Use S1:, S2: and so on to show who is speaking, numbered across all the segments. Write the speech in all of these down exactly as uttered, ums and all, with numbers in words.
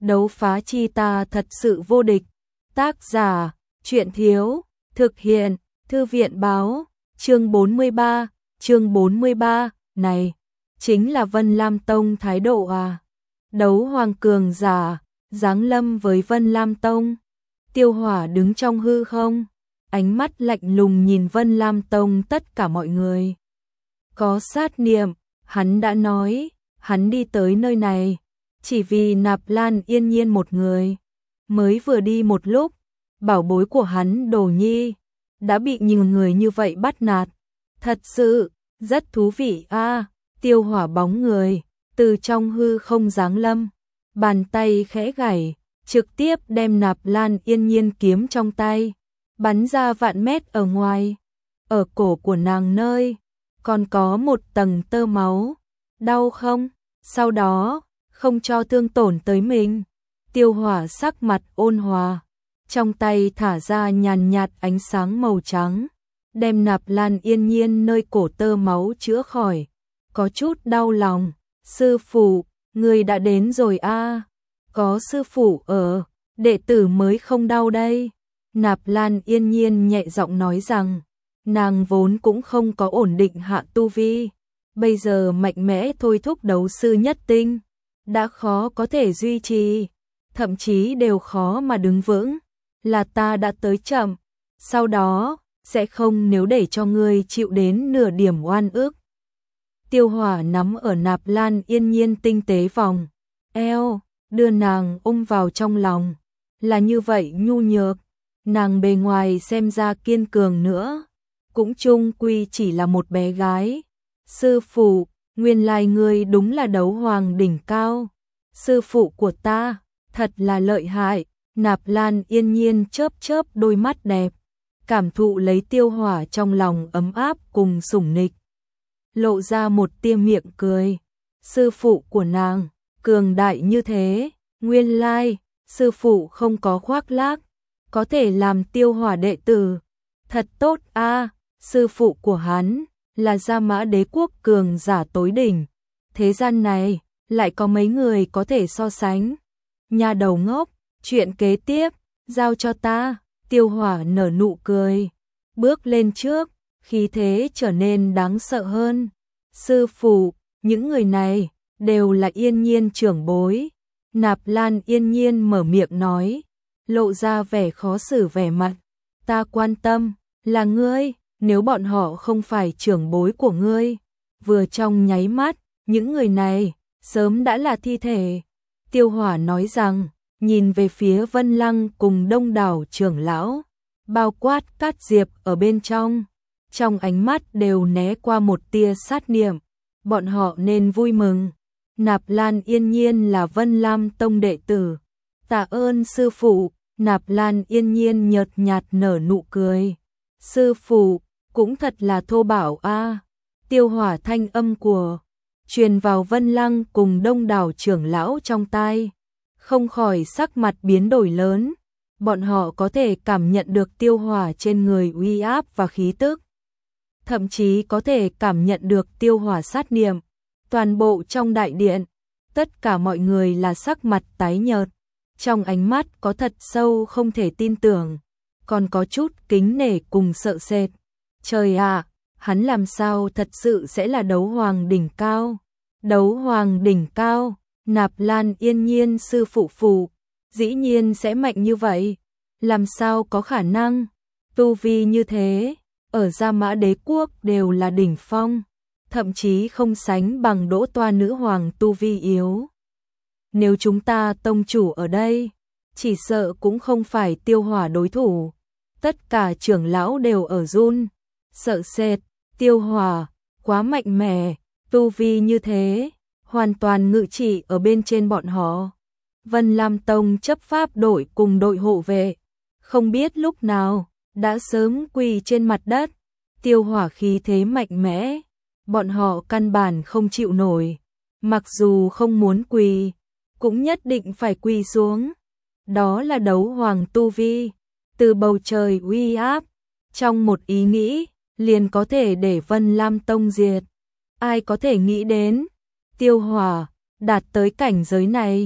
S1: đấu phá chi ta thật sự vô địch. Tác giả, truyện thiếu, thực hiện, thư viện báo, chương bốn mươi ba, chương bốn mươi ba, này, chính là Vân Lam Tông thái độ à. Đấu hoàng cường giả, giáng lâm với Vân Lam Tông. Tiêu Hỏa đứng trong hư không, ánh mắt lạnh lùng nhìn Vân Lam Tông tất cả mọi người. Có sát niệm, hắn đã nói, hắn đi tới nơi này, chỉ vì Nạp Lan Yên Nhiên một người. Mới vừa đi một lúc, bảo bối của hắn Đồ Nhi, đã bị nhiều người như vậy bắt nạt. Thật sự, rất thú vị a. À, Tiêu Hỏa bóng người, từ trong hư không giáng lâm, bàn tay khẽ gảy, trực tiếp đem Nạp Lan Yên Nhiên kiếm trong tay, bắn ra vạn mét ở ngoài. Ở cổ của nàng nơi, còn có một tầng tơ máu. Đau không? Sau đó, không cho thương tổn tới mình. Tiêu Hỏa sắc mặt ôn hòa, trong tay thả ra nhàn nhạt ánh sáng màu trắng, đem Nạp Lan Yên Nhiên nơi cổ tơ máu chữa khỏi. Có chút đau lòng, sư phụ, người đã đến rồi a. À. Có sư phụ ở, đệ tử mới không đau đây. Nạp Lan Yên Nhiên nhẹ giọng nói rằng, nàng vốn cũng không có ổn định hạ tu vi, bây giờ mạnh mẽ thôi thúc đấu sư nhất tinh, đã khó có thể duy trì, thậm chí đều khó mà đứng vững, là ta đã tới chậm, sau đó, sẽ không nếu để cho ngươi chịu đến nửa điểm oan ức. Tiêu Hỏa nắm ở Nạp Lan Yên Nhiên tinh tế vòng eo, đưa nàng ôm vào trong lòng, là như vậy nhu nhược, nàng bề ngoài xem ra kiên cường nữa, cũng chung quy chỉ là một bé gái. Sư phụ, nguyên lai ngươi đúng là đấu hoàng đỉnh cao. Sư phụ của ta, thật là lợi hại. Nạp Lan Yên Nhiên chớp chớp đôi mắt đẹp, cảm thụ lấy Tiêu Hỏa trong lòng ấm áp cùng sủng nịch. Lộ ra một tia miệng cười. Sư phụ của nàng, cường đại như thế, nguyên lai, sư phụ không có khoác lác, có thể làm Tiêu Hỏa đệ tử. Thật tốt a, à, sư phụ của hắn là Gia Mã Đế quốc cường giả tối đỉnh. Thế gian này, lại có mấy người có thể so sánh. Nhà đầu ngốc, chuyện kế tiếp, giao cho ta. Tiêu Hỏa nở nụ cười, bước lên trước, khí thế trở nên đáng sợ hơn. Sư phụ, những người này, đều là Yên Nhiên trưởng bối. Nạp Lan Yên Nhiên mở miệng nói, lộ ra vẻ khó xử vẻ mặt. Ta quan tâm, là ngươi, nếu bọn họ không phải trưởng bối của ngươi. Vừa trong nháy mắt, những người này, sớm đã là thi thể. Tiêu Hỏa nói rằng, nhìn về phía Vân Lăng cùng đông đảo trưởng lão, bao quát Cát Diệp ở bên trong. Trong ánh mắt đều né qua một tia sát niệm, bọn họ nên vui mừng. Nạp Lan Yên Nhiên là Vân Lam Tông đệ tử. Tạ ơn sư phụ. Nạp Lan Yên Nhiên nhợt nhạt nở nụ cười. Sư phụ, cũng thật là thô bạo a. À. Tiêu Hỏa thanh âm của truyền vào Vân Lăng cùng đông đảo trưởng lão trong tai, không khỏi sắc mặt biến đổi lớn. Bọn họ có thể cảm nhận được Tiêu Hỏa trên người uy áp và khí tức, thậm chí có thể cảm nhận được Tiêu Hỏa sát niệm. Toàn bộ trong đại điện, tất cả mọi người là sắc mặt tái nhợt, trong ánh mắt có thật sâu không thể tin tưởng, còn có chút kính nể cùng sợ sệt. Trời ạ, à, hắn làm sao thật sự sẽ là đấu hoàng đỉnh cao? Đấu hoàng đỉnh cao, Nạp Lan Yên Nhiên sư phụ phụ, dĩ nhiên sẽ mạnh như vậy, làm sao có khả năng? Tu vi như thế, ở Gia Mã Đế quốc đều là đỉnh phong, thậm chí không sánh bằng Đỗ Toa nữ hoàng tu vi yếu. Nếu chúng ta tông chủ ở đây, chỉ sợ cũng không phải Tiêu Hỏa đối thủ. Tất cả trưởng lão đều ở run, sợ sệt. Tiêu Hỏa quá mạnh mẽ, tu vi như thế, hoàn toàn ngự trị ở bên trên bọn họ. Vân Lam Tông chấp pháp đội cùng đội hộ vệ, không biết lúc nào đã sớm quỳ trên mặt đất. Tiêu Hỏa khí thế mạnh mẽ, bọn họ căn bản không chịu nổi, mặc dù không muốn quỳ, cũng nhất định phải quỳ xuống. Đó là đấu hoàng tu vi, từ bầu trời uy áp, trong một ý nghĩ, liền có thể để Vân Lam Tông diệt. Ai có thể nghĩ đến, Tiêu Hỏa đạt tới cảnh giới này,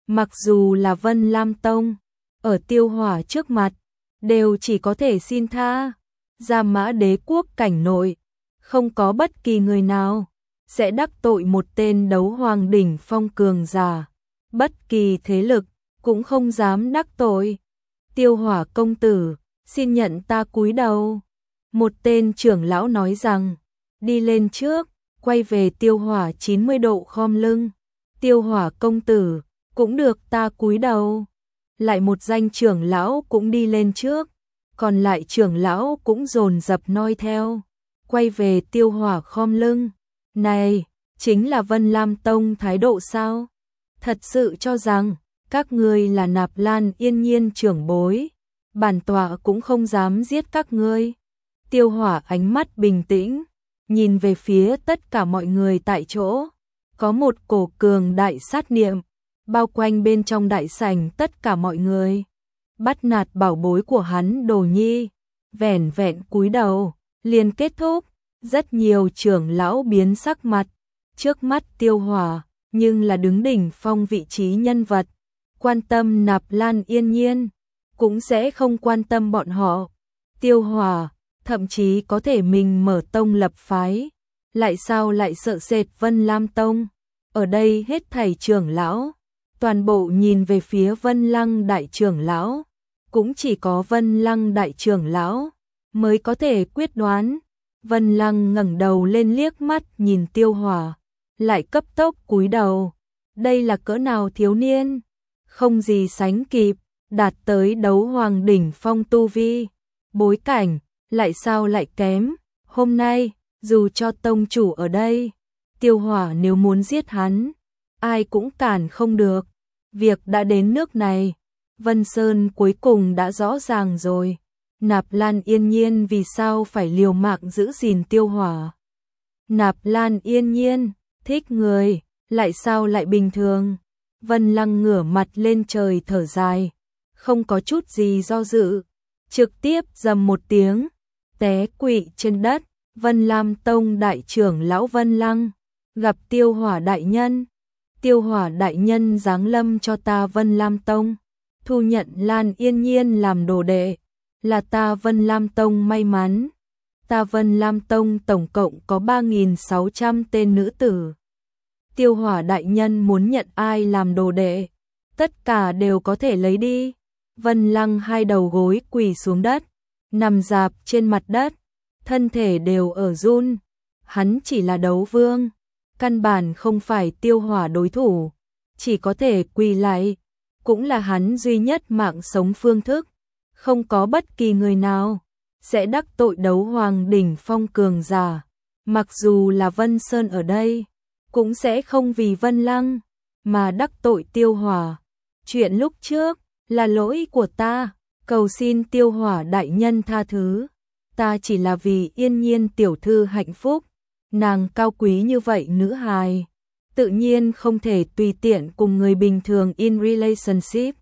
S1: Mặc dù là Vân Lam Tông, ở Tiêu Hỏa trước mặt, đều chỉ có thể xin tha. Gia Mã Đế quốc cảnh nội, không có bất kỳ người nào sẽ đắc tội một tên đấu hoàng đỉnh phong cường giả. Bất kỳ thế lực cũng không dám đắc tội. Tiêu Hỏa công tử, xin nhận ta cúi đầu. Một tên trưởng lão nói rằng, đi lên trước, quay về Tiêu Hỏa chín mươi độ khom lưng. Tiêu Hỏa công tử, cũng được ta cúi đầu. Lại một danh trưởng lão cũng đi lên trước, còn lại trưởng lão cũng dồn dập noi theo, quay về Tiêu Hỏa khom lưng. Này, chính là Vân Lam Tông thái độ sao? Thật sự cho rằng các ngươi là Nạp Lan Yên Nhiên trưởng bối, bản tọa cũng không dám giết các ngươi. Tiêu Hỏa ánh mắt bình tĩnh, nhìn về phía tất cả mọi người tại chỗ, có một cổ cường đại sát niệm bao quanh bên trong đại sảnh tất cả mọi người. Bắt nạt bảo bối của hắn Đồ Nhi, vẻn vẹn cúi đầu, liền kết thúc. Rất nhiều trưởng lão biến sắc mặt, trước mắt Tiêu Hỏa, nhưng là đứng đỉnh phong vị trí nhân vật, quan tâm Nạp Lan Yên Nhiên, cũng sẽ không quan tâm bọn họ. Tiêu Hỏa, thậm chí có thể mình mở tông lập phái, lại sao lại sợ sệt Vân Lam Tông. Ở đây hết thảy trưởng lão, toàn bộ nhìn về phía Vân Lăng đại trưởng lão, cũng chỉ có Vân Lăng đại trưởng lão mới có thể quyết đoán. Vân Lăng ngẩng đầu lên liếc mắt nhìn Tiêu Hỏa, lại cấp tốc cúi đầu. Đây là cỡ nào thiếu niên, không gì sánh kịp, đạt tới đấu hoàng đỉnh phong tu vi, bối cảnh lại sao lại kém. Hôm nay, dù cho tông chủ ở đây, Tiêu Hỏa nếu muốn giết hắn, ai cũng cản không được. Việc đã đến nước này, Vân Sơn cuối cùng đã rõ ràng rồi. Nạp Lan Yên Nhiên vì sao phải liều mạng giữ gìn Tiêu Hỏa? Nạp Lan Yên Nhiên thích người, lại sao lại bình thường? Vân Lăng ngửa mặt lên trời thở dài, không có chút gì do dự, trực tiếp dầm một tiếng, té quỵ trên đất. Vân Lam Tông đại trưởng lão Vân Lăng, gặp Tiêu Hỏa đại nhân. Tiêu Hỏa đại nhân giáng lâm cho ta Vân Lam Tông, thu nhận Lan Yên Nhiên làm đồ đệ, là ta Vân Lam Tông may mắn. Ta Vân Lam Tông tổng cộng có ba nghìn sáu trăm tên nữ tử. Tiêu Hỏa đại nhân muốn nhận ai làm đồ đệ, tất cả đều có thể lấy đi. Vân Lăng hai đầu gối quỳ xuống đất, nằm rạp trên mặt đất, thân thể đều ở run. Hắn chỉ là đấu vương, căn bản không phải Tiêu Hỏa đối thủ, chỉ có thể quỳ lại, cũng là hắn duy nhất mạng sống phương thức. Không có bất kỳ người nào sẽ đắc tội đấu hoàng đỉnh phong cường giả, mặc dù là Vân Sơn ở đây, cũng sẽ không vì Vân Lăng mà đắc tội Tiêu Hỏa. Chuyện lúc trước là lỗi của ta, cầu xin Tiêu Hỏa đại nhân tha thứ. Ta chỉ là vì Yên Nhiên tiểu thư hạnh phúc, nàng cao quý như vậy nữ hài, tự nhiên không thể tùy tiện cùng người bình thường in relationship.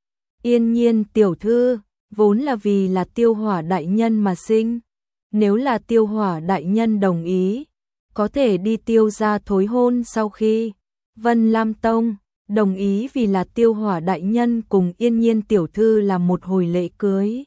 S1: Yên Nhiên tiểu thư vốn là vì là Tiêu Hỏa đại nhân mà sinh, nếu là Tiêu Hỏa đại nhân đồng ý, có thể đi Tiêu gia thối hôn. Sau khi Vân Lam Tông đồng ý vì là Tiêu Hỏa đại nhân cùng Yên Nhiên tiểu thư làm một hồi lễ cưới.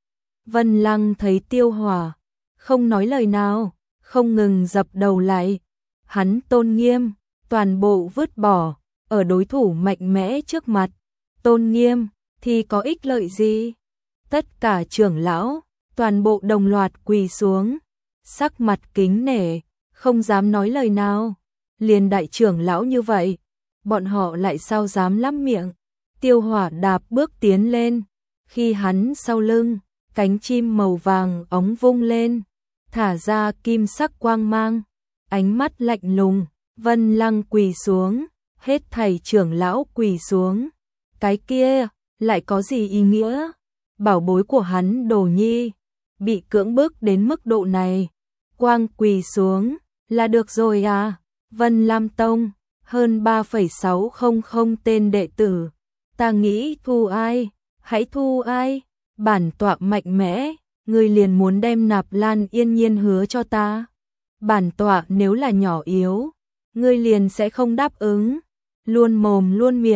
S1: Vân Lăng thấy Tiêu Hỏa không nói lời nào, không ngừng dập đầu lại. Hắn tôn nghiêm toàn bộ vứt bỏ, ở đối thủ mạnh mẽ trước mặt, tôn nghiêm thì có ích lợi gì? Tất cả trưởng lão toàn bộ đồng loạt quỳ xuống, sắc mặt kính nể, không dám nói lời nào. Liền đại trưởng lão như vậy, bọn họ lại sao dám lắm miệng? Tiêu Hỏa đạp bước tiến lên, khi hắn sau lưng, cánh chim màu vàng óng vung lên, thả ra kim sắc quang mang, ánh mắt lạnh lùng. Vân Lăng quỳ xuống, hết thảy trưởng lão quỳ xuống. Cái kia lại có gì ý nghĩa? Bảo bối của hắn Đồ Nhi bị cưỡng bức đến mức độ này, quang quỳ xuống là được rồi à? Vân Lam Tông hơn ba phẩy sáu không không tên đệ tử, ta nghĩ thu ai, hãy thu ai. Bản tọa mạnh mẽ, ngươi liền muốn đem Nạp Lan Yên Nhiên hứa cho ta. Bản tọa nếu là nhỏ yếu, ngươi liền sẽ không đáp ứng. Luôn mồm luôn miệng,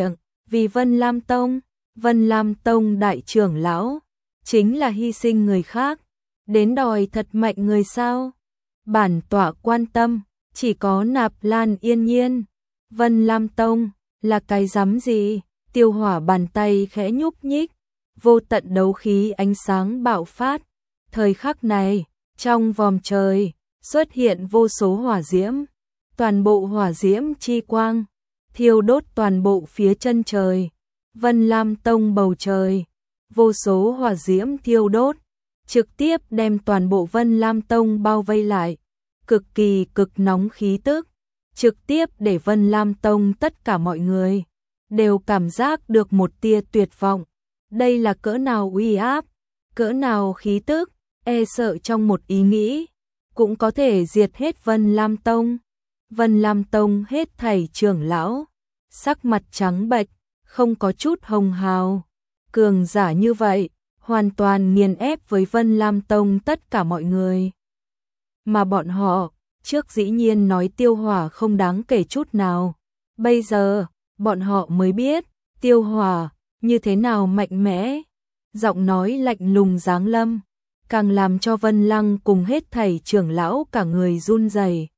S1: Vì Vân Lam Tông, Vân Lam Tông đại trưởng lão, chính là hy sinh người khác, đến đòi thật mạnh người sao? Bản tọa quan tâm, chỉ có Nạp Lan Yên Nhiên. Vân Lam Tông, là cái rắm gì? Tiêu Hỏa bàn tay khẽ nhúc nhích, vô tận đấu khí ánh sáng bạo phát. Thời khắc này, trong vòm trời, xuất hiện vô số hỏa diễm, toàn bộ hỏa diễm chi quang, thiêu đốt toàn bộ phía chân trời. Vân Lam Tông bầu trời, vô số hỏa diễm thiêu đốt, trực tiếp đem toàn bộ Vân Lam Tông bao vây lại, cực kỳ cực nóng khí tức, trực tiếp để Vân Lam Tông tất cả mọi người đều cảm giác được một tia tuyệt vọng. Đây là cỡ nào uy áp, cỡ nào khí tức, e sợ trong một ý nghĩ cũng có thể diệt hết Vân Lam Tông. Vân Lam Tông hết thảy trưởng lão, sắc mặt trắng bệch, không có chút hồng hào. Cường giả như vậy, hoàn toàn nghiền ép với Vân Lam Tông tất cả mọi người. Mà bọn họ, trước dĩ nhiên nói Tiêu Hỏa không đáng kể chút nào. Bây giờ, bọn họ mới biết, Tiêu Hỏa, như thế nào mạnh mẽ. Giọng nói lạnh lùng giáng lâm, càng làm cho Vân Lăng cùng hết thảy trưởng lão cả người run rẩy.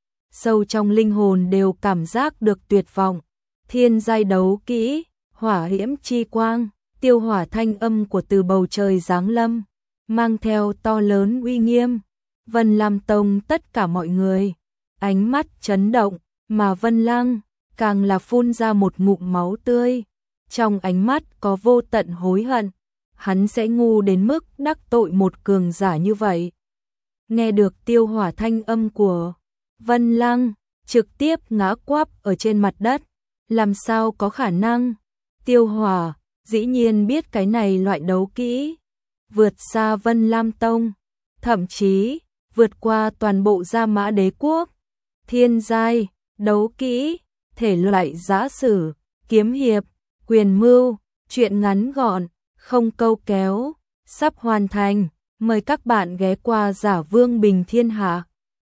S1: Sâu trong linh hồn đều cảm giác được tuyệt vọng. Thiên giai đấu kỹ, hỏa hiểm chi quang, Tiêu Hỏa thanh âm của từ bầu trời giáng lâm, mang theo to lớn uy nghiêm. Vân Lam Tông tất cả mọi người, ánh mắt chấn động, mà Vân Lăng càng là phun ra một ngụm máu tươi. Trong ánh mắt có vô tận hối hận, hắn sẽ ngu đến mức đắc tội một cường giả như vậy. Nghe được Tiêu Hỏa thanh âm của Vân Lăng, trực tiếp ngã quắp ở trên mặt đất. Làm sao có khả năng? Tiêu Hỏa dĩ nhiên biết cái này loại đấu kỹ, vượt xa Vân Lam Tông, thậm chí vượt qua toàn bộ Gia Mã Đế quốc. Thiên giai đấu kỹ, thể loại giã sử, kiếm hiệp, quyền mưu, truyện ngắn gọn, không câu kéo, sắp hoàn thành. Mời các bạn ghé qua Giả Vương Bình Thiên Hạ.